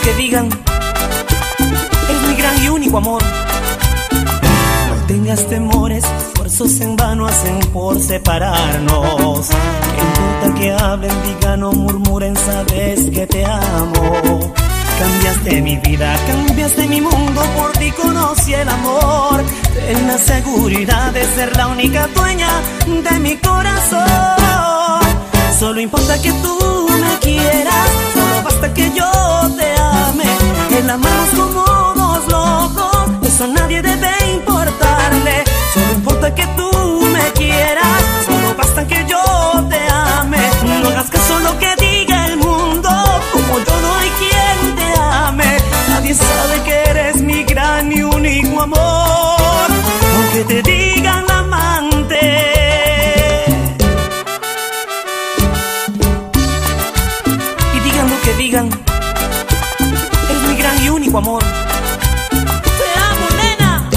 que digan, es mi gran y único amor. No tengas temores, esfuerzos en vano hacen por separarnos. ¿Qué importa que hablen, digan o murmuren? Sabes que te amo. Cambiaste mi vida, cambiaste mi mundo, por ti conocí el amor. Ten la seguridad de ser la única dueña de mi corazón. Solo importa que tú me quieras, solo basta que yo te ame. El amarnos como dos locos, eso a nadie debe importarle. Solo importa que tú me quieras, solo basta que yo te ame. No hagas caso a lo que diga el mundo, como yo no hay quien te ame. Nadie sabe que eres mi gran y único amor, aunque te digan amante. Y digan lo que digan, eres mi gran y único amor. Te amo, nena.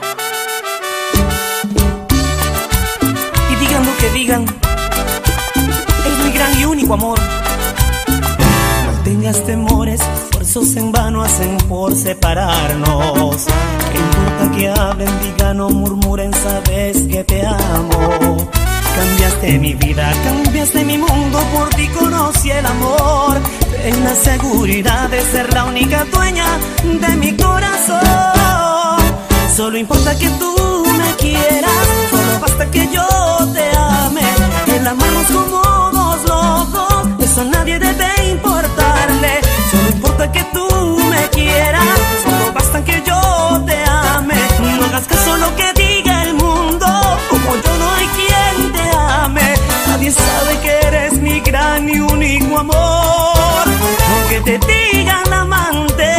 Y digan lo que digan, eres mi gran y único amor. No tengas temores, esfuerzos en vano hacen por separarnos. ¿Qué importa que hablen, digan o murmuren? Sabes que te amo. Cambiaste mi vida, cambiaste mi mundo, por ti conocí el amor. Ten la seguridad de ser la única dueña de mi corazón. Solo importa que tú me quieras, solo basta que yo te ame. El amarnos como dos locos, eso a nadie debe importarle. Solo importa que tú me quieras, solo basta que yo te ame. No hagas caso a lo que diga el mundo, como yo no hay quien te ame. Nadie sabe que eres mi gran y único amor, aunque te digan amante.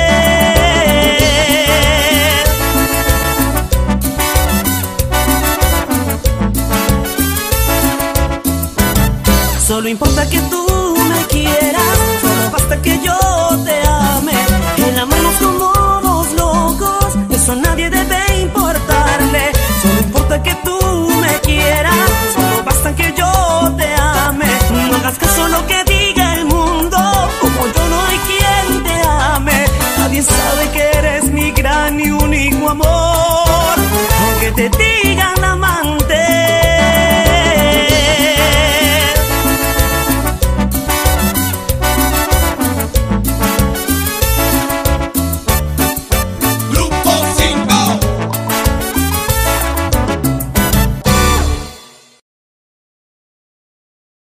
Solo importa que tú me quieras, solo basta que yo te ame. El amarnos como dos locos, eso a nadie debe importarle. Solo importa que tú me quieras, solo basta que yo te ame. No hagas caso a lo que diga el mundo, como yo no hay quien te ame. Nadie sabe que eres mi gran y único amor,